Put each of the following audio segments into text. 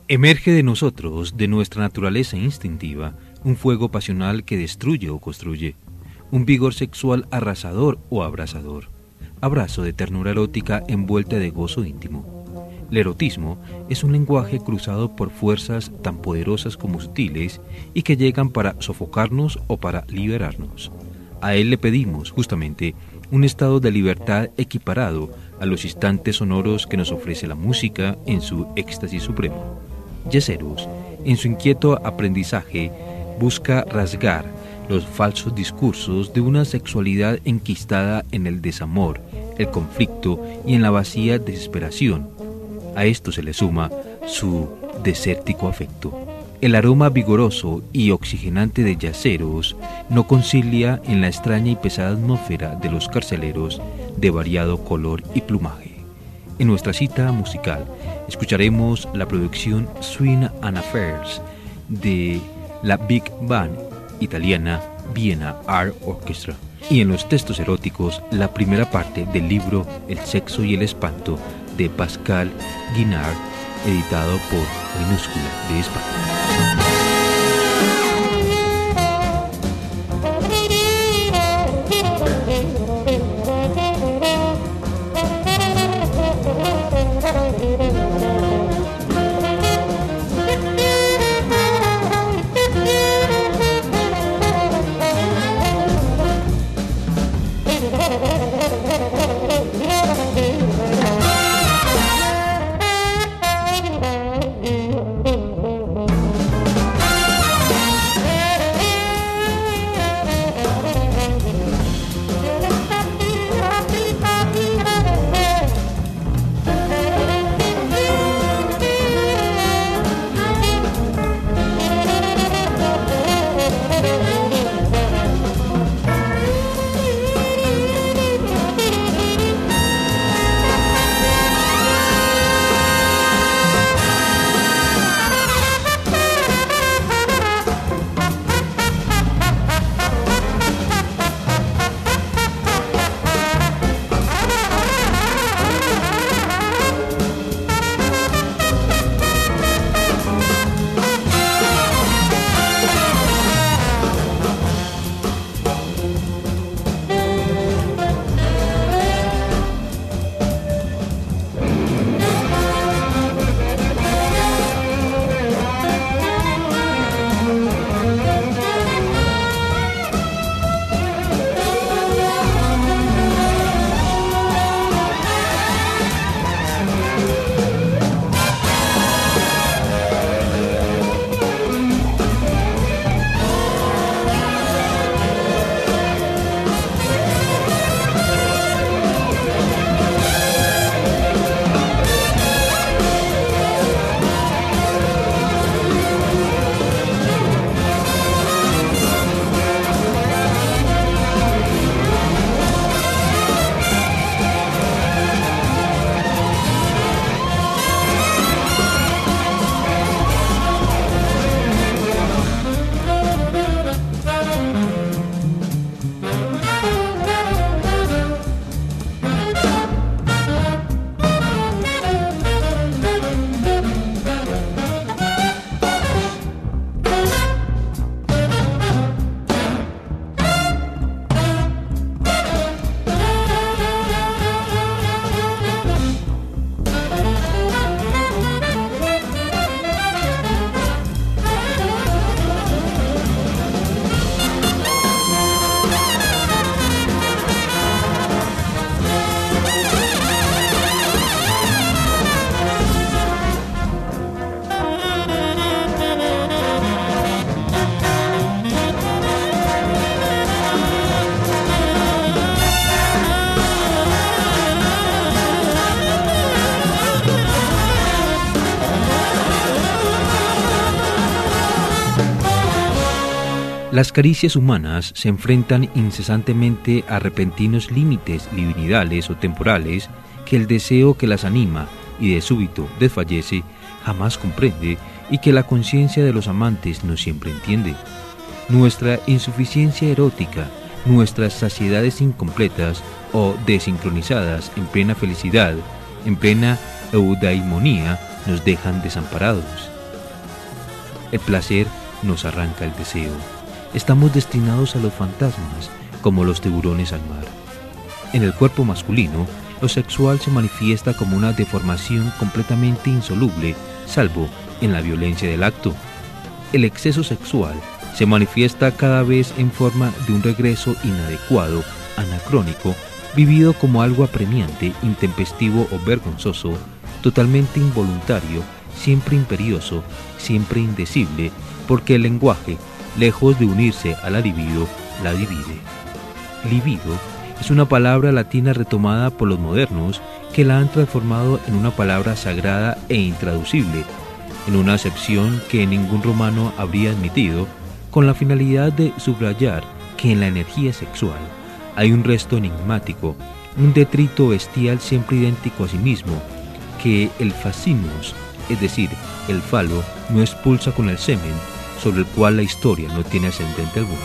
Emerge de nosotros, de nuestra naturaleza instintiva, un fuego pasional que destruye o construye, un vigor sexual arrasador o abrasador, abrazo de ternura erótica envuelta de gozo íntimo. El erotismo es un lenguaje cruzado por fuerzas tan poderosas como sutiles y que llegan para sofocarnos o para liberarnos. A él le pedimos, justamente, un estado de libertad equiparado a los instantes sonoros que nos ofrece la música en su éxtasis supremo. Yaceros, en su inquieto aprendizaje, busca rasgar los falsos discursos de una sexualidad enquistada en el desamor, el conflicto y en la vacía desesperación. A esto se le suma su desértico afecto. El aroma vigoroso y oxigenante de Yaceros no concilia en la extraña y pesada atmósfera de los carceleros de variado color y plumaje. En nuestra cita musical escucharemos la producción Swing and Affairs de la Big Band italiana Vienna Art Orchestra y en los textos eróticos la primera parte del libro El sexo y el espanto de Pascal Guinard, editado por Minúscula de España. Las caricias humanas se enfrentan incesantemente a repentinos límites libidinales o temporales que el deseo que las anima y de súbito desfallece jamás comprende y que la conciencia de los amantes no siempre entiende. Nuestra insuficiencia erótica, nuestras saciedades incompletas o desincronizadas en plena felicidad, en plena eudaimonía, nos dejan desamparados. El placer nos arranca el deseo. Estamos destinados a los fantasmas, como los tiburones al mar. En el cuerpo masculino, lo sexual se manifiesta como una deformación completamente insoluble, salvo en la violencia del acto. El exceso sexual se manifiesta cada vez en forma de un regreso inadecuado, anacrónico, vivido como algo apremiante, intempestivo o vergonzoso, totalmente involuntario, siempre imperioso, siempre indecible, porque el lenguaje, lejos de unirse a la libido, la divide. Libido es una palabra latina retomada por los modernos que la han transformado en una palabra sagrada e intraducible, en una acepción que ningún romano habría admitido, con la finalidad de subrayar que en la energía sexual hay un resto enigmático, un detrito bestial siempre idéntico a sí mismo, que el fascinus, es decir, el falo, no expulsa con el semen, sobre el cual la historia no tiene ascendente alguno.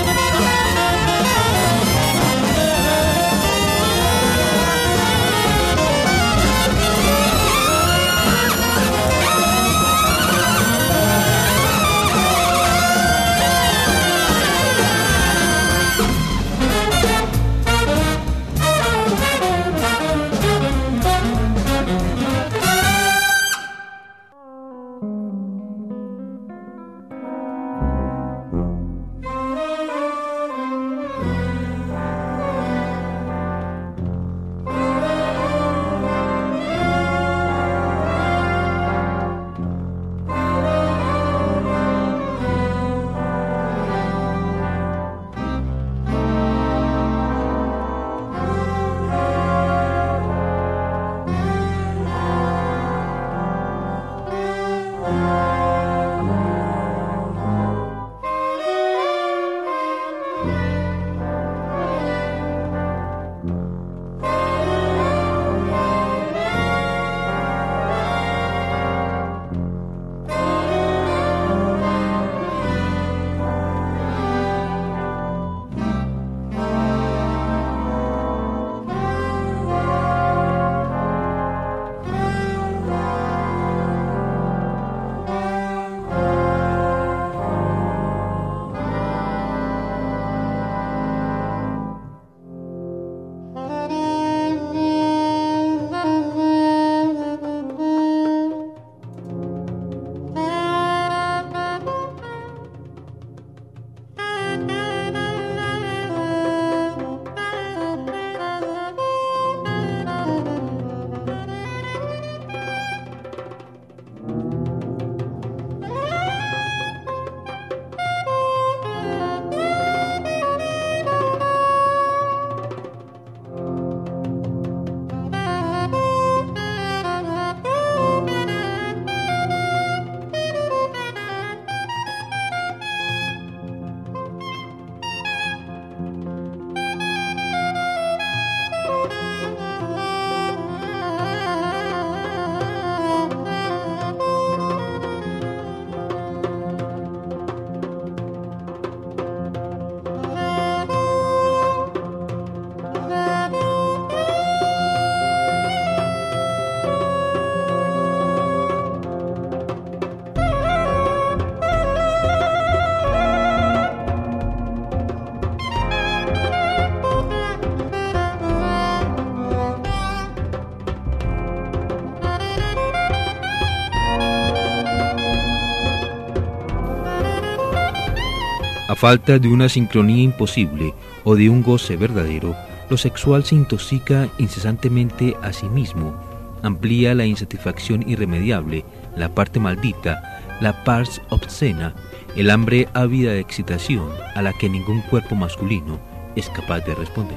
A falta de una sincronía imposible o de un goce verdadero, lo sexual se intoxica incesantemente a sí mismo, amplía la insatisfacción irremediable, la parte maldita, la pars obscena, el hambre ávida de excitación a la que ningún cuerpo masculino es capaz de responder.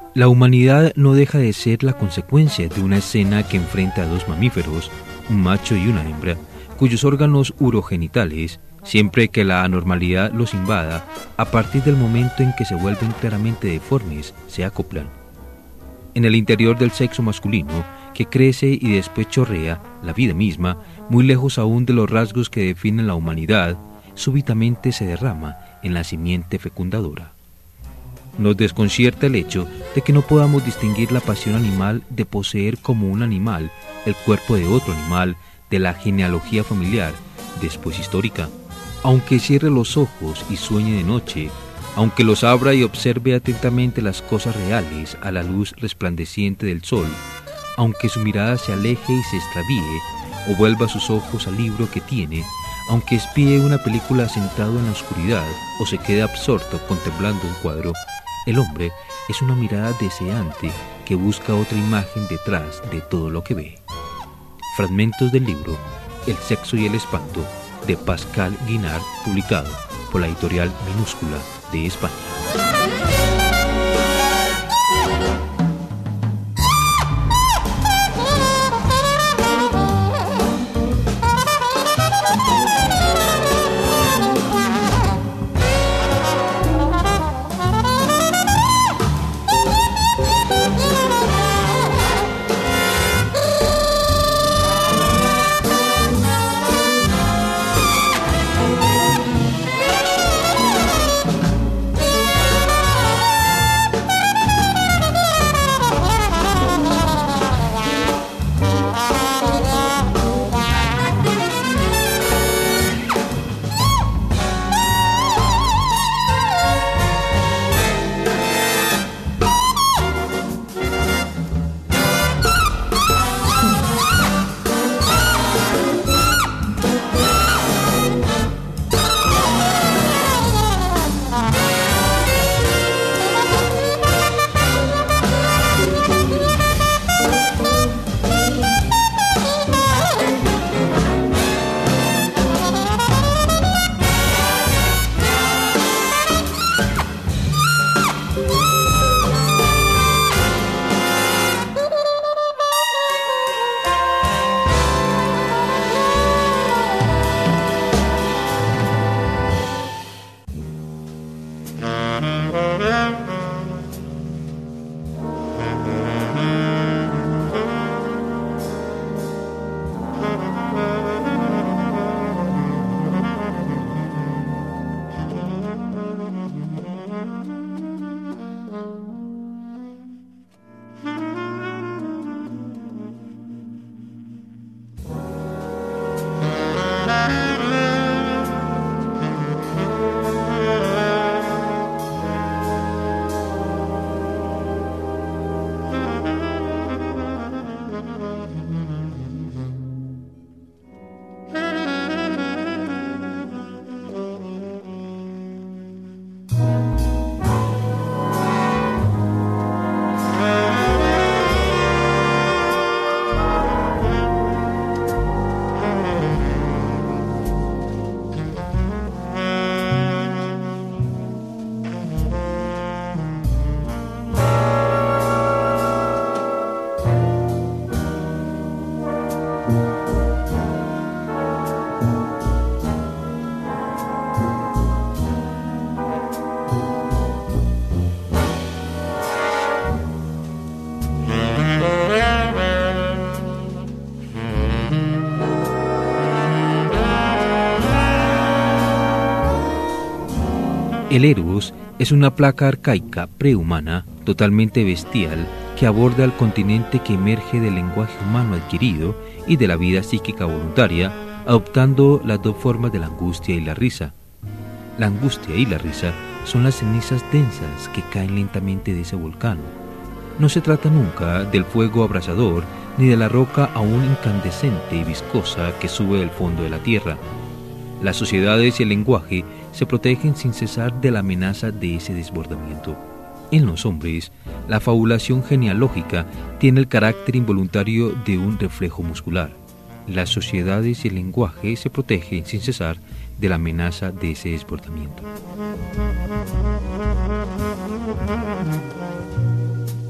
La humanidad no deja de ser la consecuencia de una escena que enfrenta a dos mamíferos, un macho y una hembra, cuyos órganos urogenitales, siempre que la anormalidad los invada, a partir del momento en que se vuelven claramente deformes, se acoplan. En el interior del sexo masculino, que crece y después chorrea, la vida misma, muy lejos aún de los rasgos que definen la humanidad, súbitamente se derrama en la simiente fecundadora. Nos desconcierta el hecho de que no podamos distinguir la pasión animal de poseer como un animal el cuerpo de otro animal, de la genealogía familiar, después histórica. Aunque cierre los ojos y sueñe de noche, aunque los abra y observe atentamente las cosas reales a la luz resplandeciente del sol, aunque su mirada se aleje y se extravíe, o vuelva sus ojos al libro que tiene, aunque espíe una película sentado en la oscuridad o se quede absorto contemplando un cuadro, el hombre es una mirada deseante que busca otra imagen detrás de todo lo que ve. Fragmentos del libro El sexo y el espanto, de Pascal Guinard, publicado por la editorial Minúscula de España. El Eros es una placa arcaica prehumana, totalmente bestial, que aborda al continente que emerge del lenguaje humano adquirido y de la vida psíquica voluntaria, adoptando las dos formas de la angustia y la risa. La angustia y la risa son las cenizas densas que caen lentamente de ese volcán. No se trata nunca del fuego abrasador ni de la roca aún incandescente y viscosa que sube del fondo de la tierra. Las sociedades y el lenguaje se protegen sin cesar de la amenaza de ese desbordamiento. En los hombres, la fabulación genealógica tiene el carácter involuntario de un reflejo muscular. Las sociedades y el lenguaje se protegen sin cesar de la amenaza de ese desbordamiento.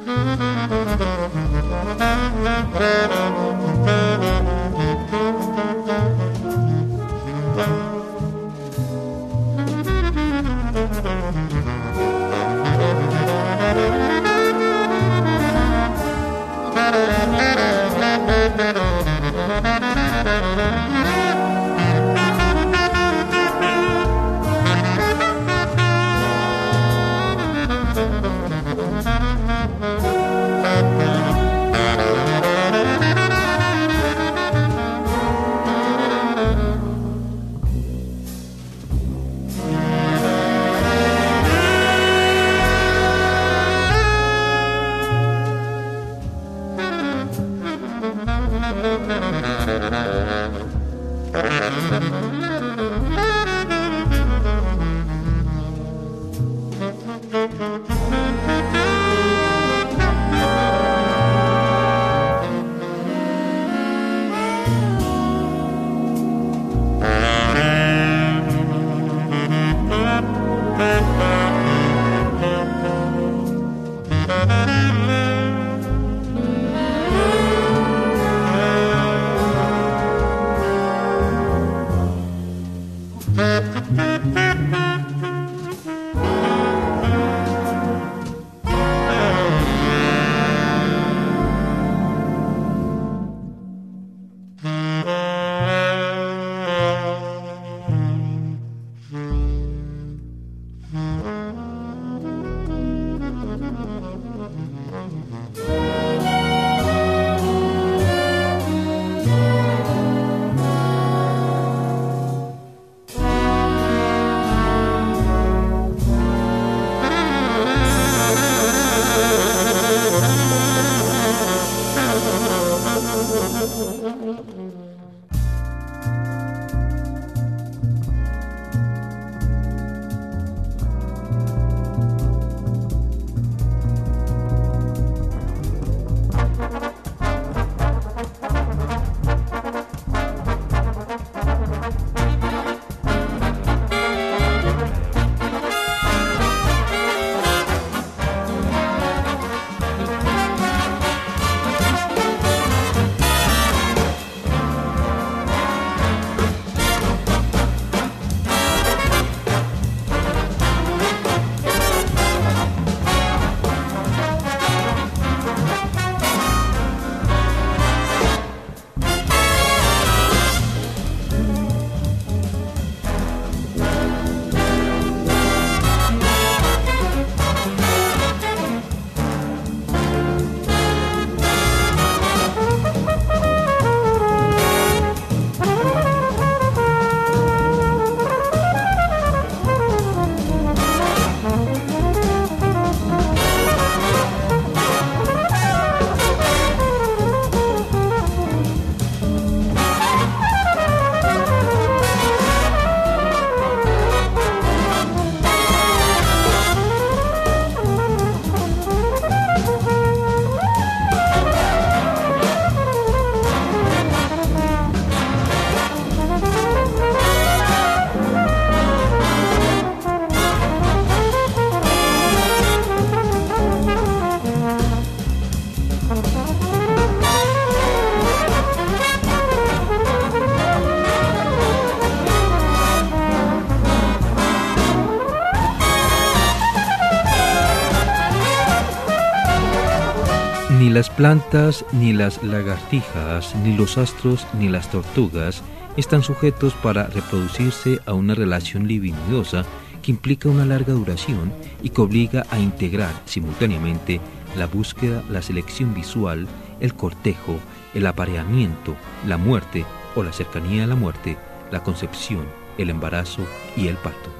Ni las plantas, ni las lagartijas, ni los astros, ni las tortugas están sujetos para reproducirse a una relación libidinosa que implica una larga duración y que obliga a integrar simultáneamente la búsqueda, la selección visual, el cortejo, el apareamiento, la muerte o la cercanía a la muerte, la concepción, el embarazo y el parto.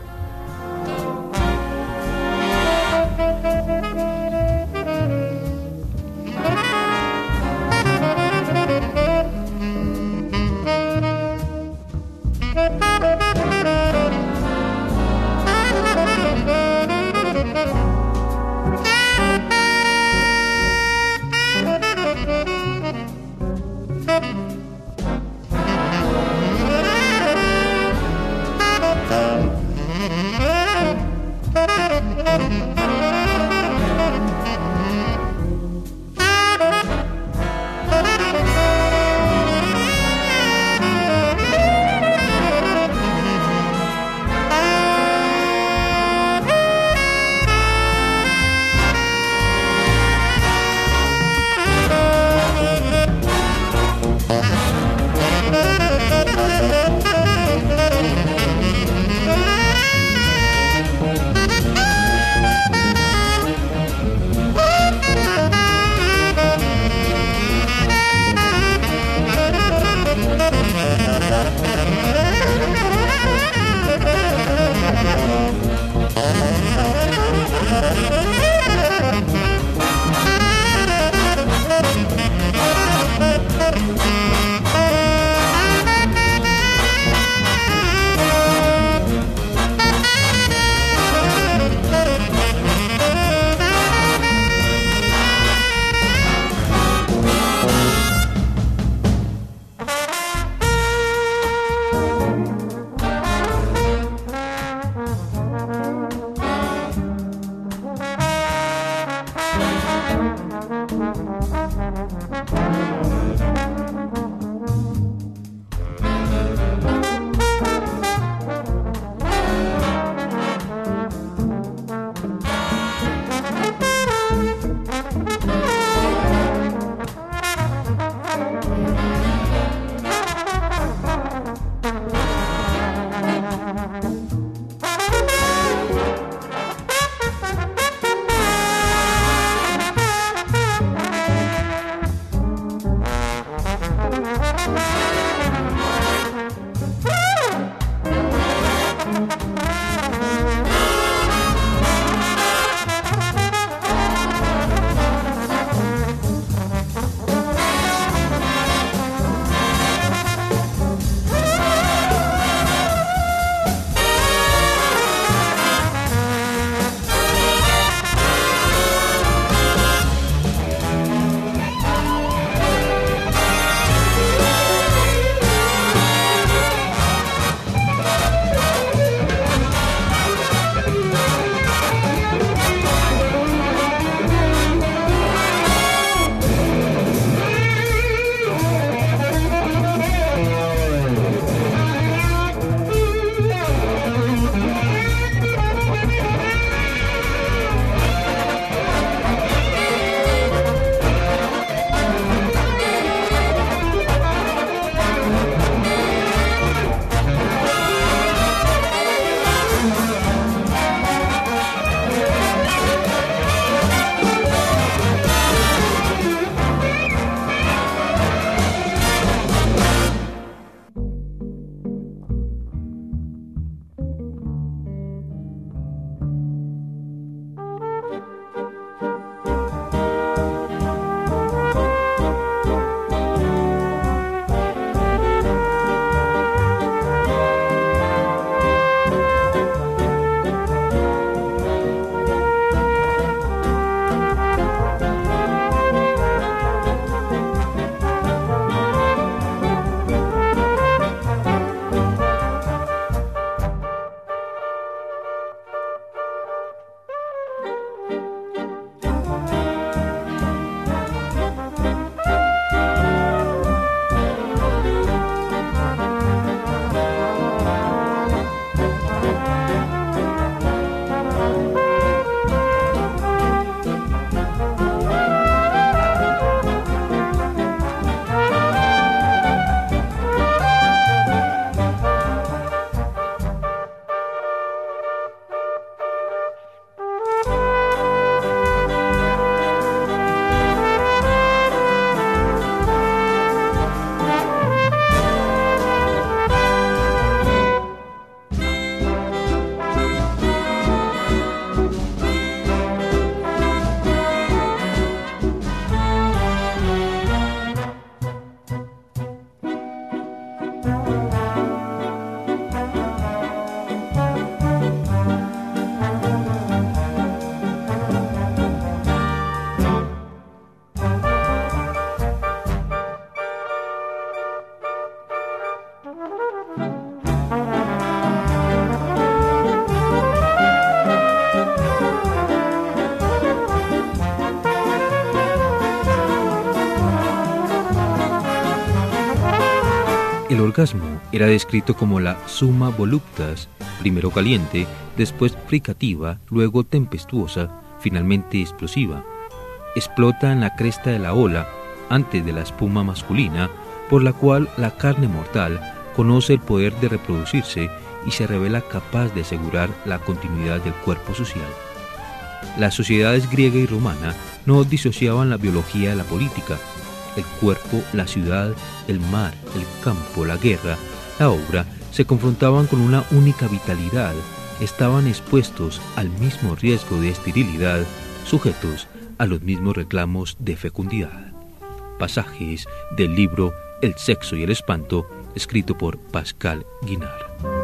El orgasmo era descrito como la summa voluptas, primero caliente, después fricativa, luego tempestuosa, finalmente explosiva. Explota en la cresta de la ola, antes de la espuma masculina, por la cual la carne mortal conoce el poder de reproducirse y se revela capaz de asegurar la continuidad del cuerpo social. Las sociedades griega y romana no disociaban la biología de la política. El cuerpo, la ciudad, el mar, el campo, la guerra, la obra, se confrontaban con una única vitalidad, estaban expuestos al mismo riesgo de esterilidad, sujetos a los mismos reclamos de fecundidad. Pasajes del libro El sexo y el espanto, escrito por Pascal Guinard.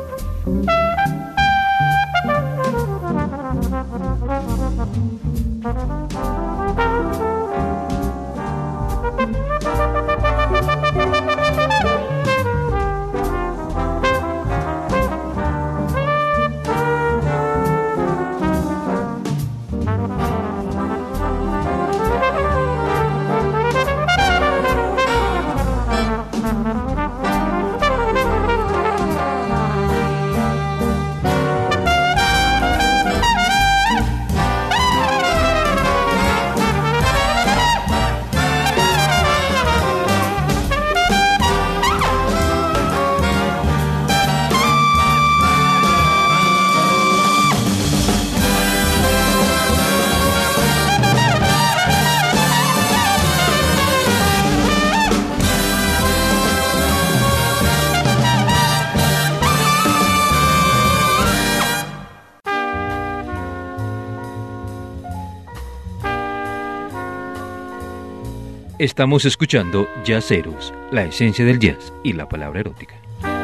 Estamos escuchando Jazzeros, la esencia del jazz y la palabra erótica.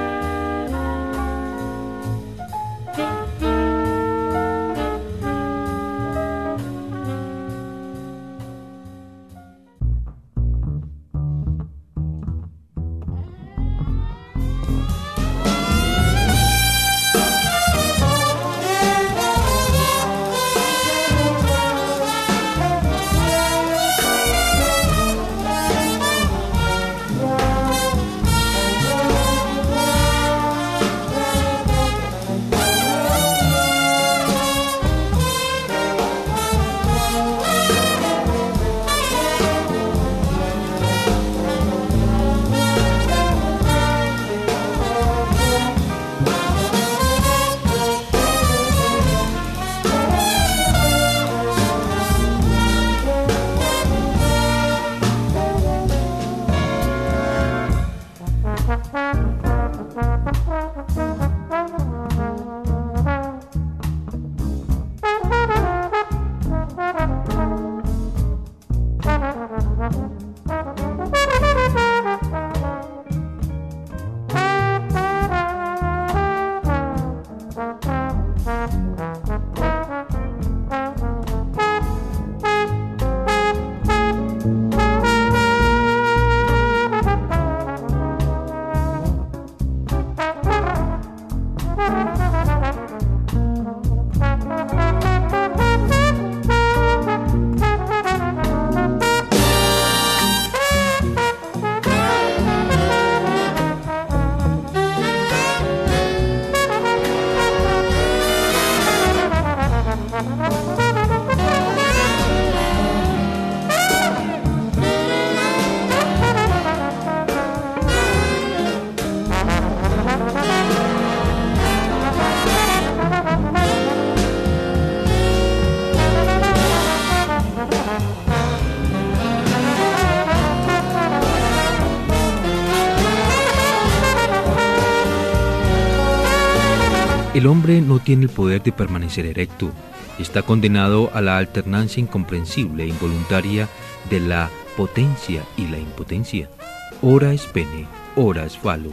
El hombre no tiene el poder de permanecer erecto. Está condenado a la alternancia incomprensible e involuntaria de la potencia y la impotencia. Ora es pene, ora es falo.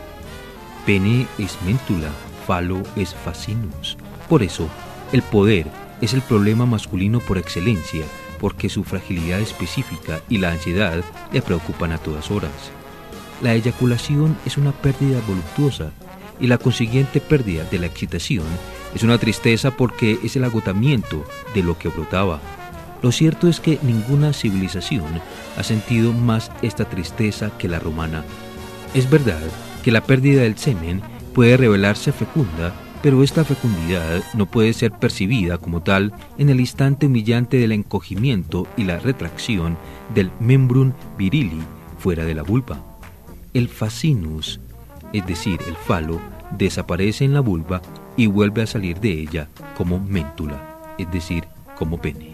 Pene es méntula, falo es fascinus. Por eso, el poder es el problema masculino por excelencia, porque su fragilidad específica y la ansiedad le preocupan a todas horas. La eyaculación es una pérdida voluptuosa, y la consiguiente pérdida de la excitación es una tristeza porque es el agotamiento de lo que brotaba. Lo cierto es que ninguna civilización ha sentido más esta tristeza que la romana. Es verdad que la pérdida del semen puede revelarse fecunda, pero esta fecundidad no puede ser percibida como tal en el instante humillante del encogimiento y la retracción del membrum virili fuera de la vulva. El fascinus, es decir, el falo, desaparece en la vulva y vuelve a salir de ella como méntula, es decir, como pene.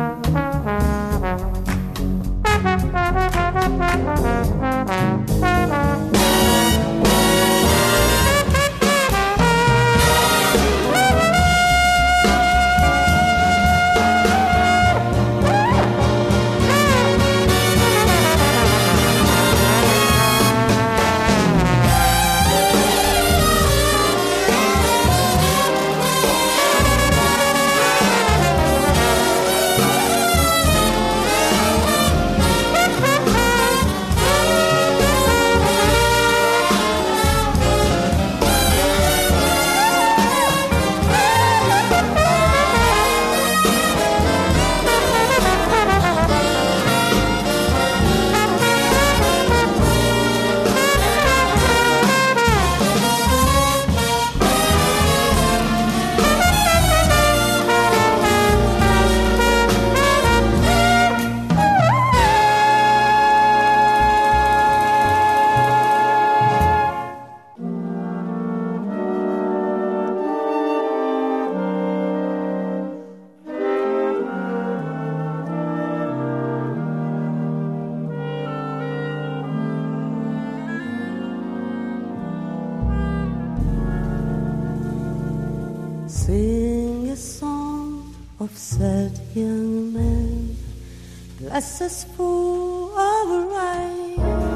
Sing a song of sad young men, glasses full of rye.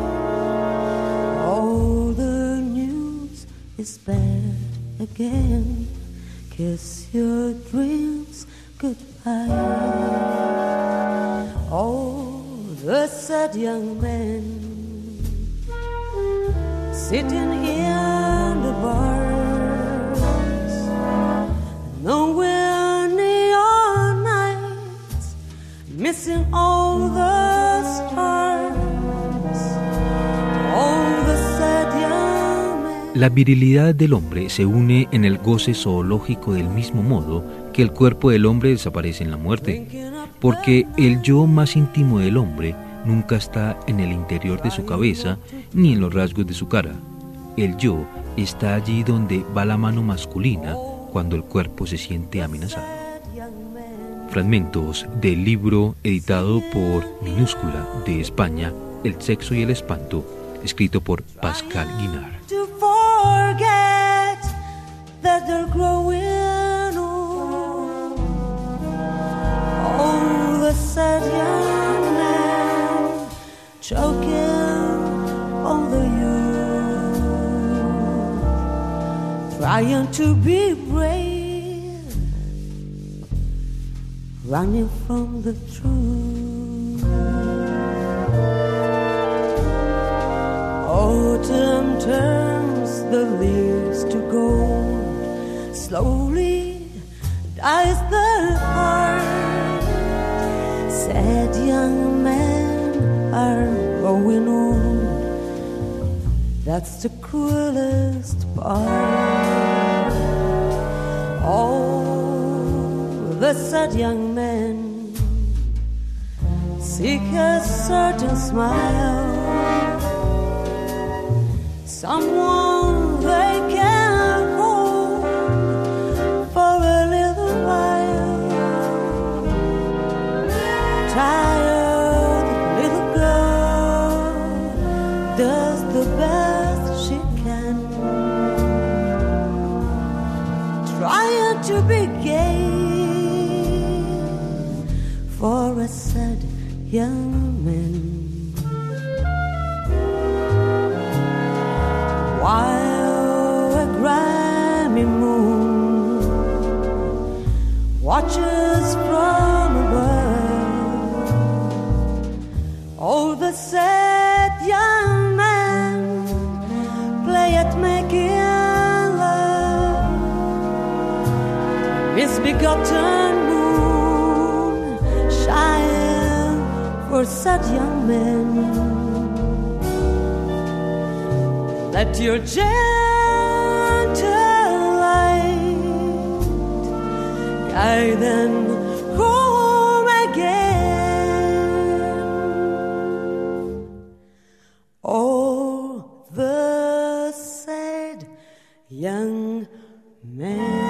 All the news is bad again. Kiss your dreams goodbye. All the sad young men sitting in the bars, nowhere neon nights, missing all the stars, all the sad young men. La virilidad del hombre se une en el goce zoológico del mismo modo que el cuerpo del hombre desaparece en la muerte, porque el yo más íntimo del hombre nunca está en el interior de su cabeza ni en los rasgos de su cara. El yo está allí donde va la mano masculina cuando el cuerpo se siente amenazado. Fragmentos del libro editado por Minúscula de España, El sexo y el espanto, escrito por Pascal Guinard. Trying to be brave, running from the truth. Autumn turns the leaves to gold, slowly dies the heart. Sad young men are growing old, that's the cruelest part. Oh, the sad young men seek a certain smile, someone they can hold for a little while. Tired little girl does the best she can, trying to be gay for a sad young man. While a grimy moon watches from above, oh, the sad young man play at making love. Misbegotten moon shine for sad young men. let your gentle light guide them home again. Oh, the sad young man.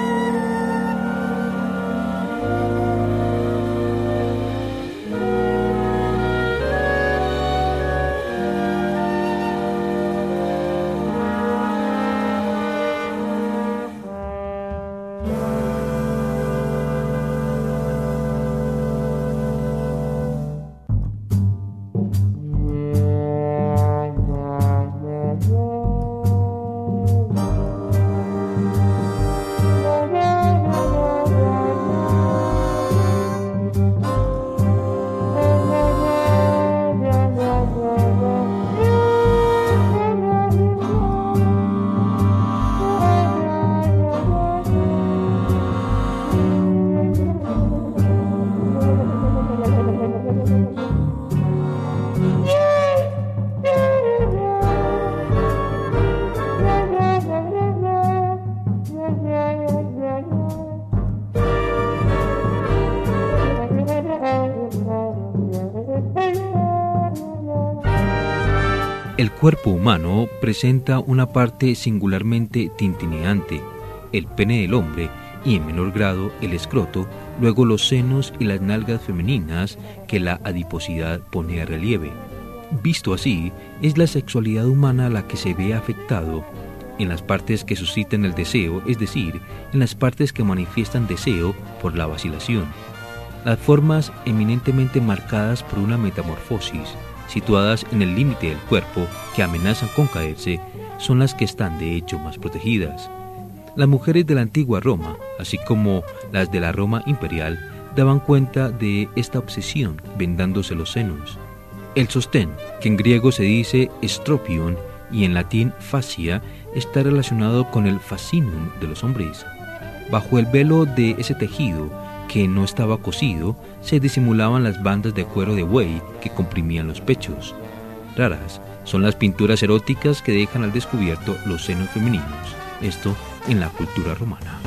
El cuerpo humano presenta una parte singularmente tintineante, el pene del hombre y en menor grado el escroto, luego los senos y las nalgas femeninas que la adiposidad pone a relieve. Visto así, es la sexualidad humana la que se ve afectado en las partes que suscitan el deseo, es decir, en las partes que manifiestan deseo por la vacilación. Las formas eminentemente marcadas por una metamorfosis, situadas en el límite del cuerpo, que amenazan con caerse, son las que están de hecho más protegidas. Las mujeres de la antigua Roma, así como las de la Roma imperial, daban cuenta de esta obsesión vendándose los senos. El sostén, que en griego se dice estropion y en latín fascia, está relacionado con el fascinum de los hombres. Bajo el velo de ese tejido, que no estaba cosido, se disimulaban las bandas de cuero de buey que comprimían los pechos. Raras son las pinturas eróticas que dejan al descubierto los senos femeninos, esto en la cultura romana.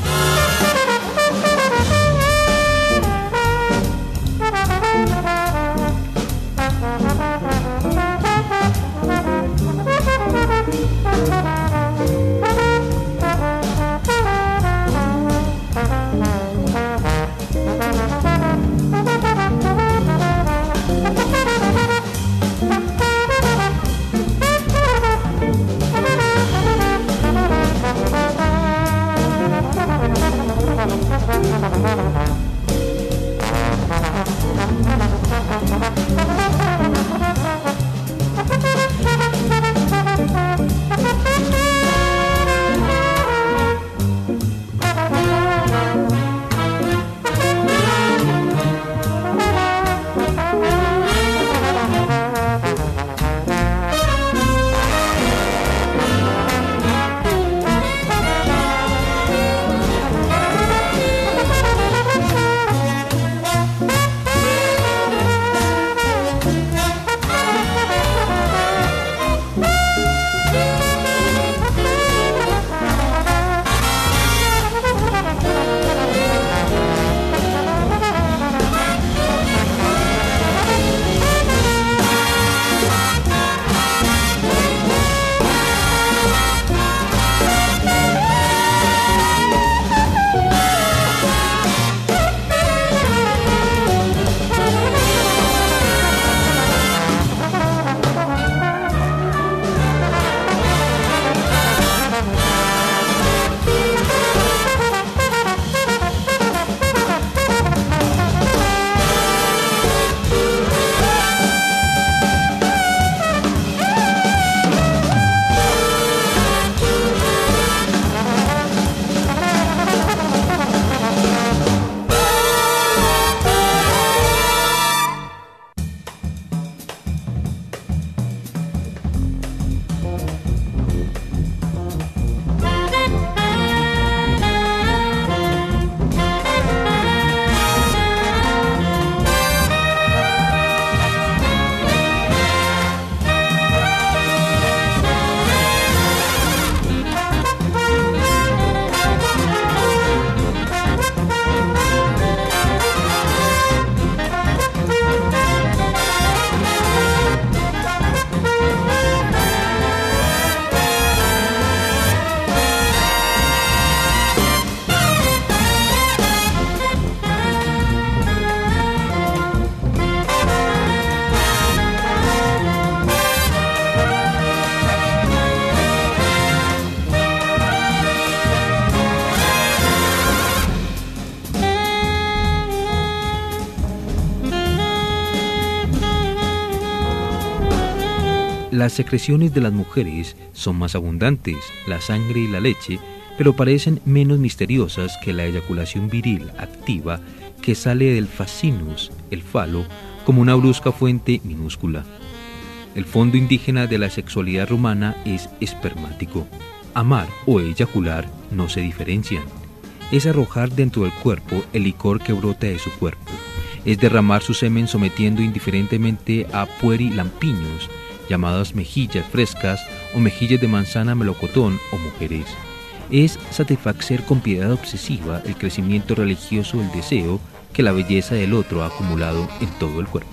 Las secreciones de las mujeres son más abundantes, la sangre y la leche, pero parecen menos misteriosas que la eyaculación viril activa que sale del fascinus, el falo, como una brusca fuente minúscula. El fondo indígena de la sexualidad romana es espermático. Amar o eyacular no se diferencian. Es arrojar dentro del cuerpo el licor que brota de su cuerpo. Es derramar su semen sometiendo indiferentemente a puerilampiños, llamadas mejillas frescas o mejillas de manzana melocotón o mujeres. Es satisfacer con piedad obsesiva el crecimiento religioso del deseo que la belleza del otro ha acumulado en todo el cuerpo.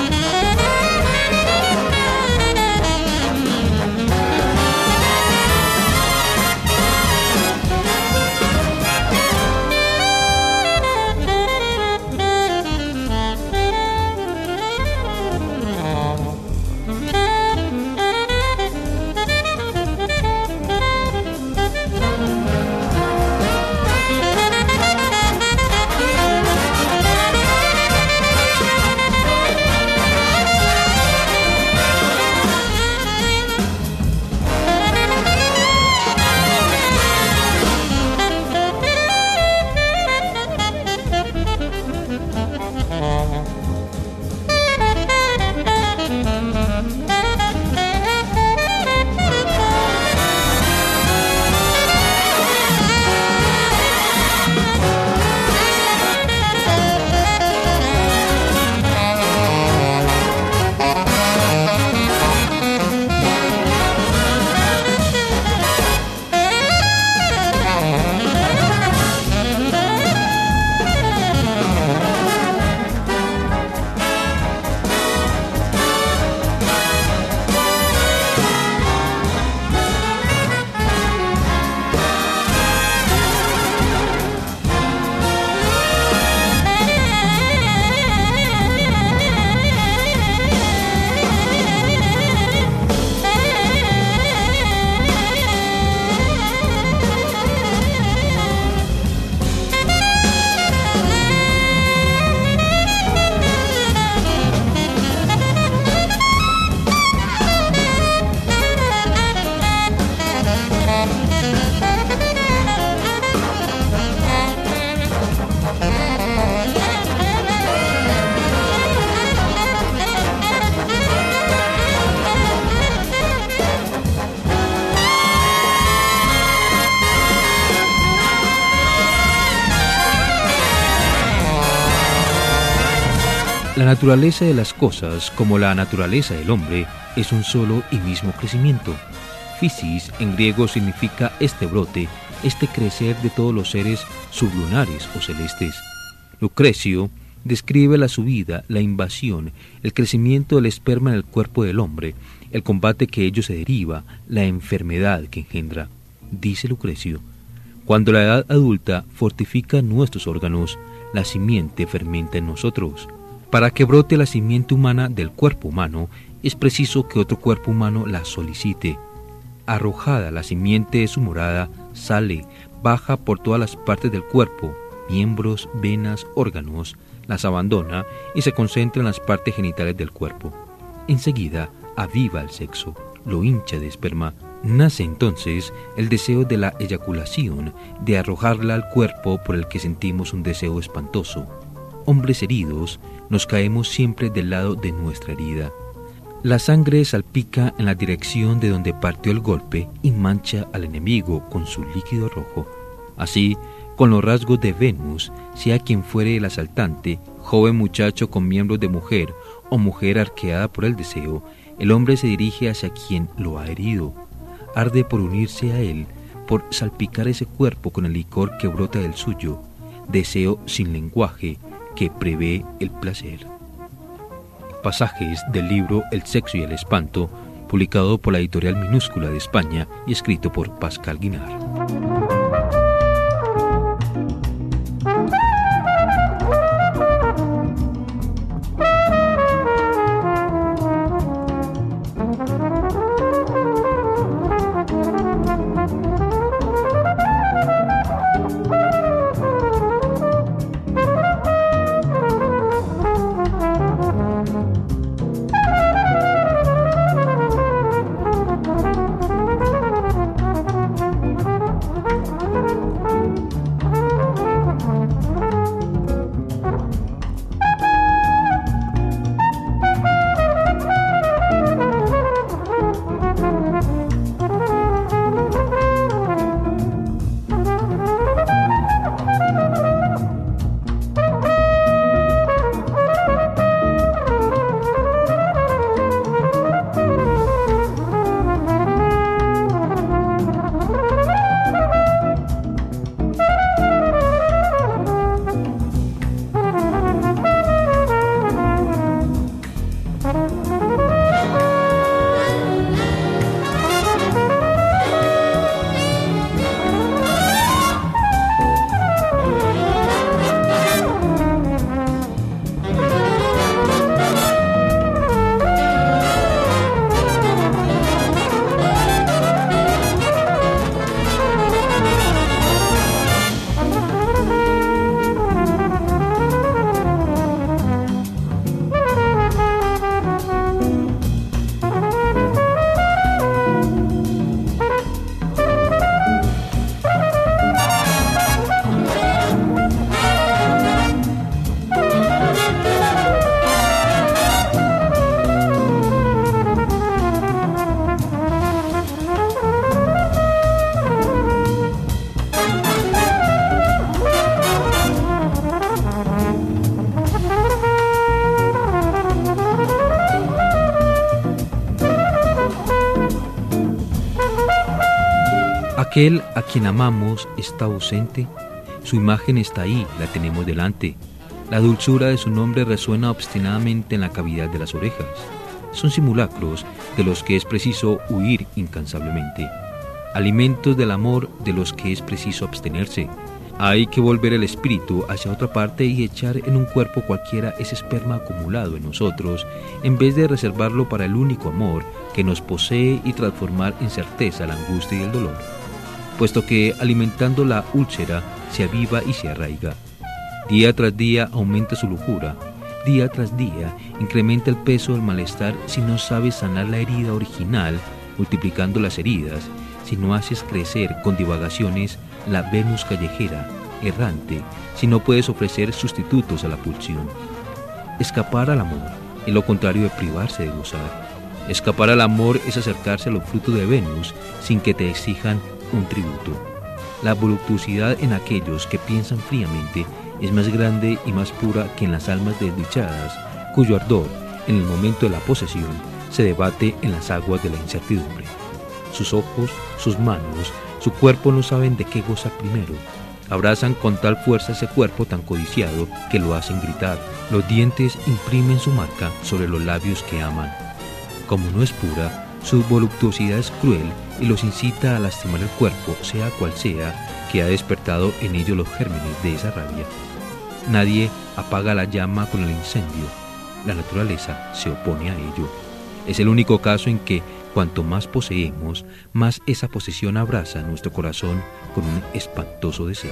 La naturaleza de las cosas, como la naturaleza del hombre, es un solo y mismo crecimiento. Physis en griego significa este brote, este crecer de todos los seres sublunares o celestes. Lucrecio describe la subida, la invasión, el crecimiento del esperma en el cuerpo del hombre, el combate que ello se deriva, la enfermedad que engendra. Dice Lucrecio: cuando la edad adulta fortifica nuestros órganos, la simiente fermenta en nosotros. Para que brote la simiente humana del cuerpo humano, es preciso que otro cuerpo humano la solicite. Arrojada la simiente de su morada, sale, baja por todas las partes del cuerpo, miembros, venas, órganos, las abandona y se concentra en las partes genitales del cuerpo. Enseguida aviva el sexo, lo hincha de esperma. Nace entonces el deseo de la eyaculación, de arrojarla al cuerpo por el que sentimos un deseo espantoso. Hombres heridos, nos caemos siempre del lado de nuestra herida. La sangre salpica en la dirección de donde partió el golpe y mancha al enemigo con su líquido rojo. Así, con los rasgos de Venus, sea quien fuere el asaltante, joven muchacho con miembros de mujer o mujer arqueada por el deseo, el hombre se dirige hacia quien lo ha herido. Arde por unirse a él, por salpicar ese cuerpo con el licor que brota del suyo. Deseo sin lenguaje, que prevé el placer. Pasajes del libro El sexo y el espanto, publicado por la editorial Minúscula de España y escrito por Pascal Guinard. Aquel a quien amamos está ausente. Su imagen está ahí, la tenemos delante. La dulzura de su nombre resuena obstinadamente en la cavidad de las orejas. Son simulacros de los que es preciso huir incansablemente. Alimentos del amor de los que es preciso abstenerse. Hay que volver el espíritu hacia otra parte y echar en un cuerpo cualquiera ese esperma acumulado en nosotros, en vez de reservarlo para el único amor que nos posee y transformar en certeza la angustia y el dolor, puesto que alimentando la úlcera se aviva y se arraiga. Día tras día aumenta su locura, día tras día incrementa el peso del malestar si no sabes sanar la herida original, multiplicando las heridas, si no haces crecer con divagaciones la Venus callejera, errante, si no puedes ofrecer sustitutos a la pulsión. Escapar al amor es lo contrario de privarse de gozar. Escapar al amor es acercarse a los frutos de Venus sin que te exijan un tributo. La voluptuosidad en aquellos que piensan fríamente es más grande y más pura que en las almas desdichadas, cuyo ardor, en el momento de la posesión, se debate en las aguas de la incertidumbre. Sus ojos, sus manos, su cuerpo no saben de qué gozar primero. Abrazan con tal fuerza ese cuerpo tan codiciado que lo hacen gritar. Los dientes imprimen su marca sobre los labios que aman. Como no es pura, su voluptuosidad es cruel y los incita a lastimar el cuerpo, sea cual sea, que ha despertado en ellos los gérmenes de esa rabia. Nadie apaga la llama con el incendio. La naturaleza se opone a ello. Es el único caso en que, cuanto más poseemos, más esa posesión abraza nuestro corazón con un espantoso deseo.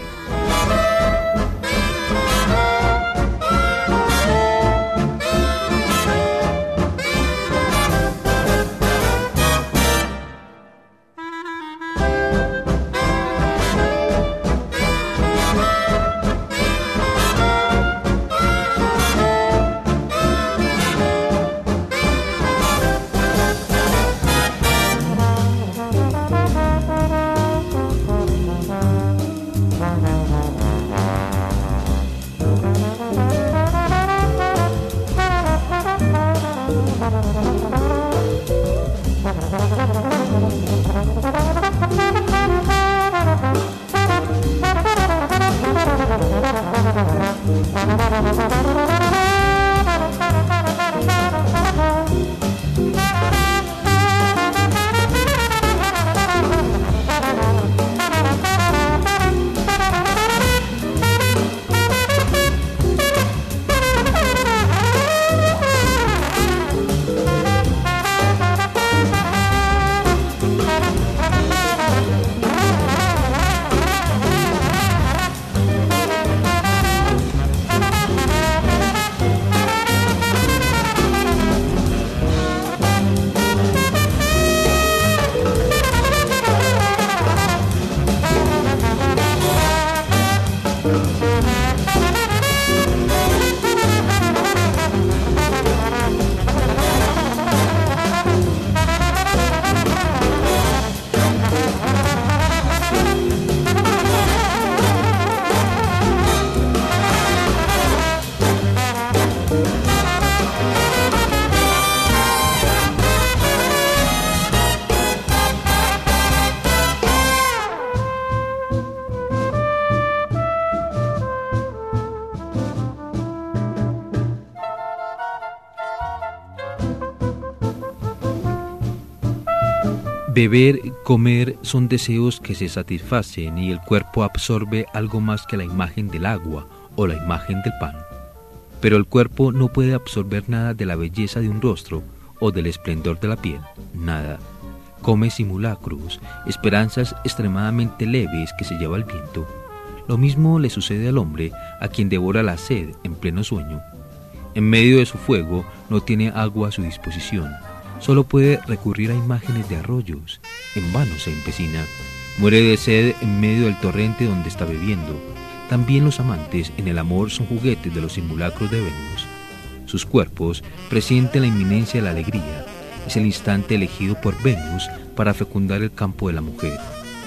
Beber, comer son deseos que se satisfacen y el cuerpo absorbe algo más que la imagen del agua o la imagen del pan. Pero el cuerpo no puede absorber nada de la belleza de un rostro o del esplendor de la piel, nada. Come simulacros, esperanzas extremadamente leves que se lleva el viento. Lo mismo le sucede al hombre a quien devora la sed en pleno sueño. En medio de su fuego no tiene agua a su disposición. Solo puede recurrir a imágenes de arroyos. En vano se empecina. Muere de sed en medio del torrente donde está bebiendo. También los amantes en el amor son juguetes de los simulacros de Venus. Sus cuerpos presienten la inminencia de la alegría. Es el instante elegido por Venus para fecundar el campo de la mujer.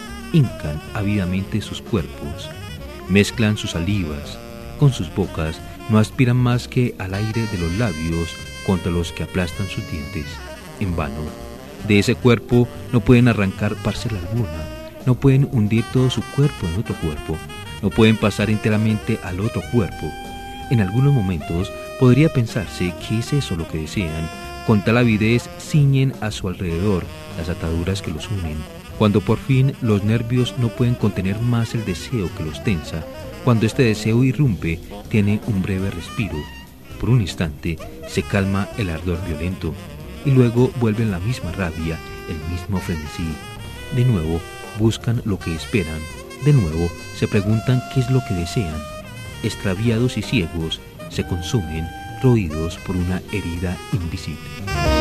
Hincan ávidamente sus cuerpos. Mezclan sus salivas. Con sus bocas no aspiran más que al aire de los labios contra los que aplastan sus dientes. En vano. De ese cuerpo no pueden arrancar parcela alguna, No pueden hundir todo su cuerpo en otro cuerpo. No pueden pasar enteramente al otro cuerpo. En algunos momentos podría pensarse que es eso lo que desean. Con tal avidez ciñen a su alrededor las ataduras que los unen. Cuando por fin los nervios no pueden contener más el deseo que los tensa, cuando este deseo irrumpe, tiene un breve respiro. Por un instante se calma el ardor violento y luego vuelven la misma rabia, el mismo frenesí. De nuevo buscan lo que esperan. De nuevo se preguntan qué es lo que desean. Extraviados y ciegos, se consumen, roídos por una herida invisible.